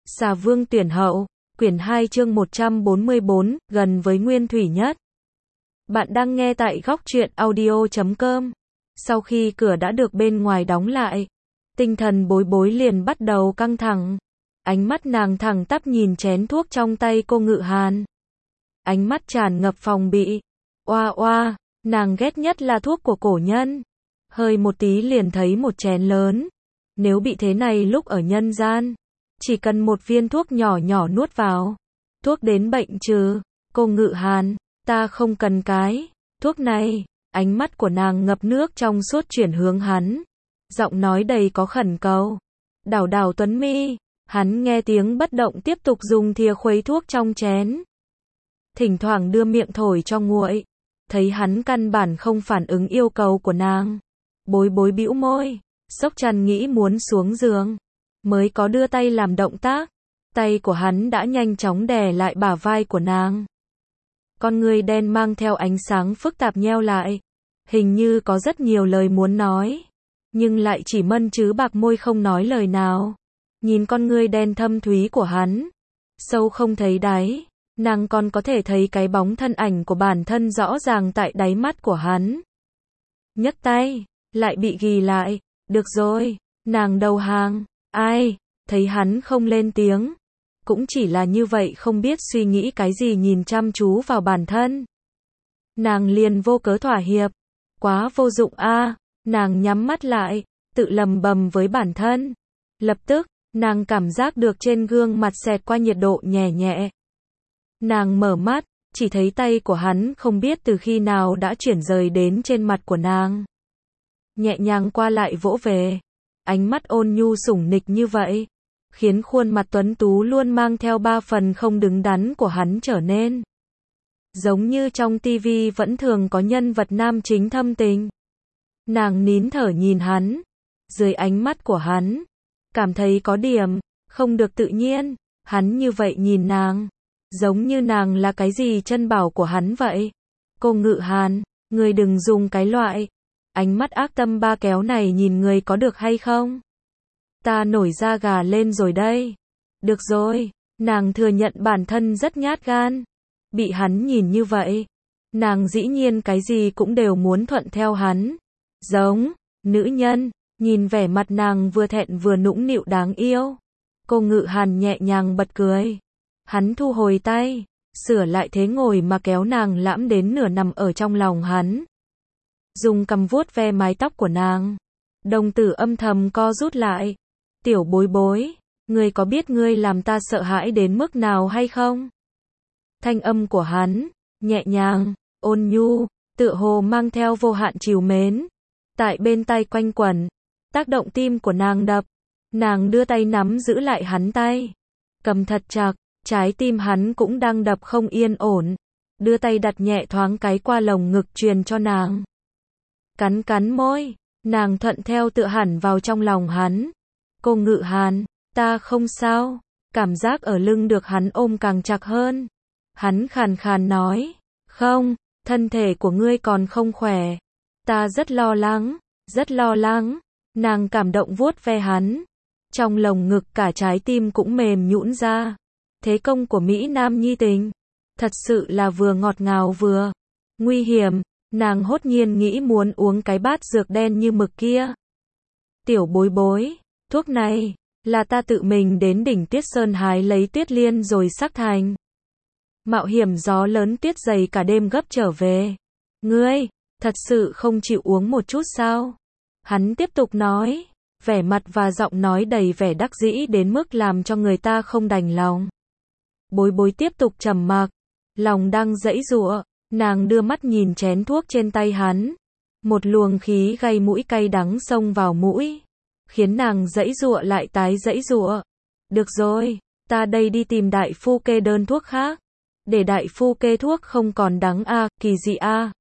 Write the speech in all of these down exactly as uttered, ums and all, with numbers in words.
Xà Vương tuyển hậu, quyển hai chương một trăm bốn mươi bốn, gần với nguyên thủy nhất. Bạn đang nghe tại góc truyện audio chấm com. Sau khi cửa đã được bên ngoài đóng lại, tinh thần Bối Bối liền bắt đầu căng thẳng. Ánh mắt nàng thẳng tắp nhìn chén thuốc trong tay cô Ngự Hàn. Ánh mắt tràn ngập phòng bị. Oa oa, nàng ghét nhất là thuốc của cổ nhân. Hơi một tí liền thấy một chén lớn. Nếu bị thế này lúc ở nhân gian, chỉ cần một viên thuốc nhỏ nhỏ nuốt vào, thuốc đến bệnh trừ. Cô Ngự Hàn, ta không cần cái thuốc này. Ánh mắt của nàng ngập nước trong suốt chuyển hướng hắn, giọng nói đầy có khẩn cầu. Đảo đảo Tuấn mi. Hắn nghe tiếng bất động tiếp tục dùng thìa khuấy thuốc trong chén, thỉnh thoảng đưa miệng thổi cho nguội. Thấy hắn căn bản không phản ứng yêu cầu của nàng, Bối Bối bĩu môi, sốc chăn nghĩ muốn xuống giường, mới có đưa tay làm động tác. Tay của hắn đã nhanh chóng đè lại bả vai của nàng. Con người đen mang theo ánh sáng phức tạp nheo lại, hình như có rất nhiều lời muốn nói, nhưng lại chỉ mân chứ bạc môi không nói lời nào. Nhìn con người đen thâm thúy của hắn, sâu không thấy đáy, nàng còn có thể thấy cái bóng thân ảnh của bản thân rõ ràng tại đáy mắt của hắn. Nhấc tay, lại bị ghì lại. Được rồi, nàng đầu hàng. Ai? Thấy hắn không lên tiếng, cũng chỉ là như vậy không biết suy nghĩ cái gì nhìn chăm chú vào bản thân. Nàng liền vô cớ thỏa hiệp. Quá vô dụng a. Nàng nhắm mắt lại, tự lầm bầm với bản thân. Lập tức, nàng cảm giác được trên gương mặt xẹt qua nhiệt độ nhẹ nhẹ. Nàng mở mắt, chỉ thấy tay của hắn không biết từ khi nào đã chuyển rời đến trên mặt của nàng. Nhẹ nhàng qua lại vỗ về. Ánh mắt ôn nhu sủng nịch như vậy, khiến khuôn mặt tuấn tú luôn mang theo ba phần không đứng đắn của hắn trở nên giống như trong tivi vẫn thường có nhân vật nam chính thâm tình. Nàng nín thở nhìn hắn, dưới ánh mắt của hắn, cảm thấy có điểm không được tự nhiên. Hắn như vậy nhìn nàng, giống như nàng là cái gì chân bảo của hắn vậy. Cô Ngự Hàn, người đừng dùng cái loại ánh mắt ác tâm ba kéo này nhìn người có được hay không? Ta nổi da gà lên rồi đây. Được rồi, nàng thừa nhận bản thân rất nhát gan. Bị hắn nhìn như vậy, nàng dĩ nhiên cái gì cũng đều muốn thuận theo hắn. Giống nữ nhân. Nhìn vẻ mặt nàng vừa thẹn vừa nũng nịu đáng yêu, cô Ngự Hàn nhẹ nhàng bật cười. Hắn thu hồi tay, sửa lại thế ngồi mà kéo nàng lãm đến nửa nằm ở trong lòng hắn, dùng cằm vuốt ve mái tóc của nàng. Đồng tử âm thầm co rút lại. Tiểu Bối Bối, ngươi có biết ngươi làm ta sợ hãi đến mức nào hay không? Thanh âm của hắn nhẹ nhàng, ôn nhu, tựa hồ mang theo vô hạn trìu mến, tại bên tai quanh quẩn, tác động tim của nàng đập. Nàng đưa tay nắm giữ lại hắn tay, cầm thật chặt. Trái tim hắn cũng đang đập không yên ổn, đưa tay đặt nhẹ thoáng cái qua lồng ngực truyền cho nàng. Cắn cắn môi, nàng thuận theo tựa hẳn vào trong lòng hắn. Cô Ngự Hàn, ta không sao. Cảm giác ở lưng được hắn ôm càng chặt hơn. Hắn khàn khàn nói, không, thân thể của ngươi còn không khỏe. Ta rất lo lắng, rất lo lắng. Nàng cảm động vuốt ve hắn. Trong lồng ngực cả trái tim cũng mềm nhũn ra. Thế công của Mỹ Nam nhi tình, thật sự là vừa ngọt ngào vừa nguy hiểm. Nàng hốt nhiên nghĩ muốn uống cái bát dược đen như mực kia. Tiểu Bối Bối, thuốc này là ta tự mình đến đỉnh Tuyết Sơn hái lấy tuyết liên rồi sắc thành. Mạo hiểm gió lớn tuyết dày cả đêm gấp trở về. Ngươi, thật sự không chịu uống một chút sao? Hắn tiếp tục nói, vẻ mặt và giọng nói đầy vẻ đắc dĩ đến mức làm cho người ta không đành lòng. Bối Bối tiếp tục trầm mặc, lòng đang giãy giụa. Nàng đưa mắt nhìn chén thuốc trên tay hắn, một luồng khí gây mũi cay đắng xông vào mũi, khiến nàng giãy giụa lại tái giãy giụa. Được rồi, ta đây đi tìm đại phu kê đơn thuốc khác, để đại phu kê thuốc không còn đắng a, à, kỳ dị a. À.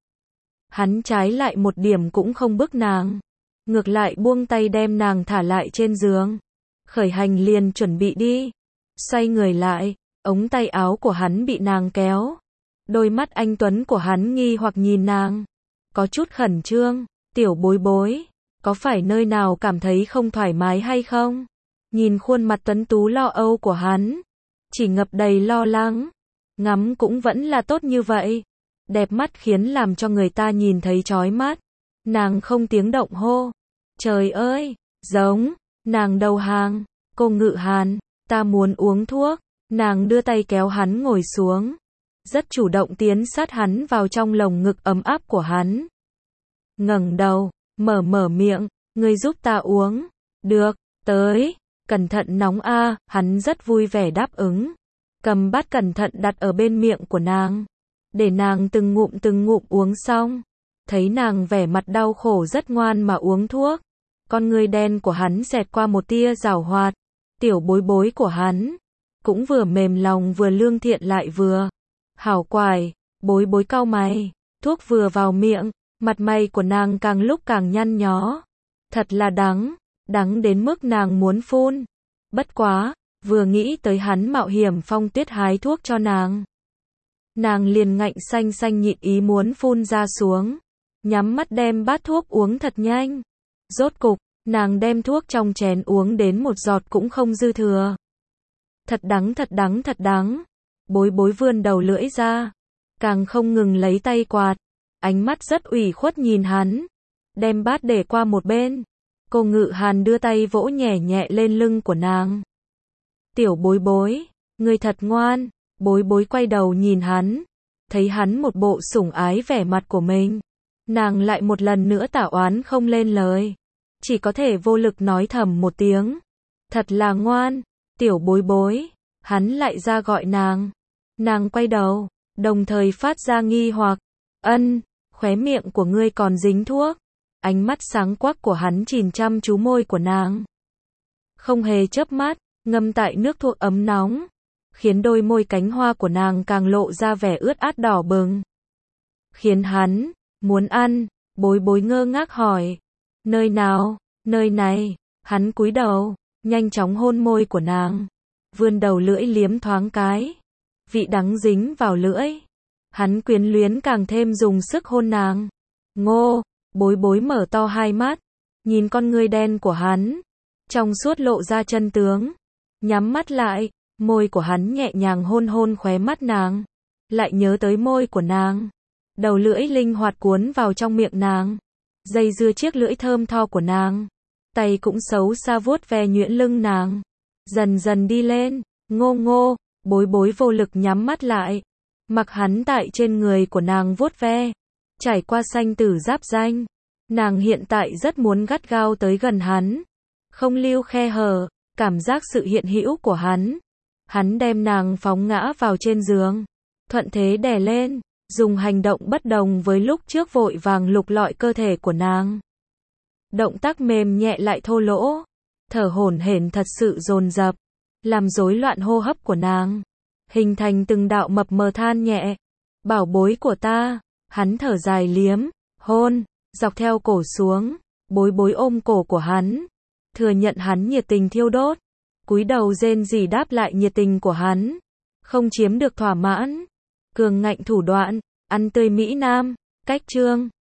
Hắn trái lại một điểm cũng không bức nàng, ngược lại buông tay đem nàng thả lại trên giường, khởi hành liền chuẩn bị đi. Xoay người lại, ống tay áo của hắn bị nàng kéo. Đôi mắt anh tuấn của hắn nghi hoặc nhìn nàng, có chút khẩn trương. Tiểu Bối Bối, có phải nơi nào cảm thấy không thoải mái hay không? nhìn khuôn mặt tuấn tú lo âu của hắn, chỉ ngập đầy lo lắng. Ngắm cũng vẫn là tốt như vậy, đẹp mắt khiến làm cho người ta nhìn thấy chói mắt. Nàng không tiếng động hô, trời ơi, giống, nàng đầu hàng, cô Ngự Hàn, ta muốn uống thuốc. Nàng đưa tay kéo hắn ngồi xuống, rất chủ động tiến sát hắn vào trong lồng ngực ấm áp của hắn. Ngẩng đầu, mở mở miệng, ngươi giúp ta uống. Được, tới, cẩn thận nóng a, hắn rất vui vẻ đáp ứng. Cầm bát cẩn thận đặt ở bên miệng của nàng, để nàng từng ngụm từng ngụm uống xong. Thấy nàng vẻ mặt đau khổ rất ngoan mà uống thuốc, con người đen của hắn xẹt qua một tia giảo hoạt. Tiểu bối bối của hắn cũng vừa mềm lòng vừa lương thiện lại vừa hảo quải. Bối bối cau mày, thuốc vừa vào miệng, mặt mày của nàng càng lúc càng nhăn nhó. Thật là đắng, đắng đến mức nàng muốn phun. Bất quá, vừa nghĩ tới hắn mạo hiểm Phong Tuyết hái thuốc cho nàng, nàng liền ngạnh xanh xanh nhịn ý muốn phun ra xuống, nhắm mắt đem bát thuốc uống thật nhanh. Rốt cục, nàng đem thuốc trong chén uống đến một giọt cũng không dư thừa. Thật đắng, thật đắng, thật đắng. Bối bối vươn đầu lưỡi ra, càng không ngừng lấy tay quạt, ánh mắt rất ủy khuất nhìn hắn, đem bát để qua một bên. Cô Ngự Hàn đưa tay vỗ nhẹ nhẹ lên lưng của nàng. Tiểu bối bối, ngươi thật ngoan. Bối bối quay đầu nhìn hắn, thấy hắn một bộ sủng ái vẻ mặt của mình, nàng lại một lần nữa tả oán không lên lời, chỉ có thể vô lực nói thầm một tiếng. Thật là ngoan, tiểu bối bối. Hắn lại ra gọi nàng. Nàng quay đầu, đồng thời phát ra nghi hoặc. Ân, khóe miệng của ngươi còn dính thuốc. Ánh mắt sáng quắc của hắn nhìn chăm chú môi của nàng, không hề chớp mắt, ngâm tại nước thuốc ấm nóng, khiến đôi môi cánh hoa của nàng càng lộ ra vẻ ướt át đỏ bừng. Khiến hắn muốn ăn. Bối bối ngơ ngác hỏi, nơi nào? Nơi này. Hắn cúi đầu, nhanh chóng hôn môi của nàng, vươn đầu lưỡi liếm thoáng cái, vị đắng dính vào lưỡi. Hắn quyến luyến càng thêm dùng sức hôn nàng. Ngô. Bối bối mở to hai mắt, nhìn con ngươi đen của hắn, trong suốt lộ ra chân tướng. Nhắm mắt lại, môi của hắn nhẹ nhàng hôn hôn khóe mắt nàng, lại nhớ tới môi của nàng. Đầu lưỡi linh hoạt cuốn vào trong miệng nàng, dây dưa chiếc lưỡi thơm tho của nàng. Tay cũng xấu xa vuốt ve nhuyễn lưng nàng, dần dần đi lên. Ngô ngô. Bối bối vô lực nhắm mắt lại, mặc hắn tại trên người của nàng vuốt ve. Trải qua sanh tử giáp danh, nàng hiện tại rất muốn gắt gao tới gần hắn, không lưu khe hở. Cảm giác sự hiện hữu của hắn, hắn đem nàng phóng ngã vào trên giường, thuận thế đè lên, dùng hành động bất đồng với lúc trước vội vàng lục lọi cơ thể của nàng. Động tác mềm nhẹ lại thô lỗ, thở hổn hển thật sự dồn dập, làm rối loạn hô hấp của nàng, hình thành từng đạo mập mờ than nhẹ. Bảo bối của ta. Hắn thở dài liếm, hôn, dọc theo cổ xuống. Bối bối ôm cổ của hắn, thừa nhận hắn nhiệt tình thiêu đốt, cúi đầu rên rỉ đáp lại nhiệt tình của hắn. Không chiếm được thỏa mãn, cường ngạnh thủ đoạn, ăn tươi Mỹ Nam. Cách chương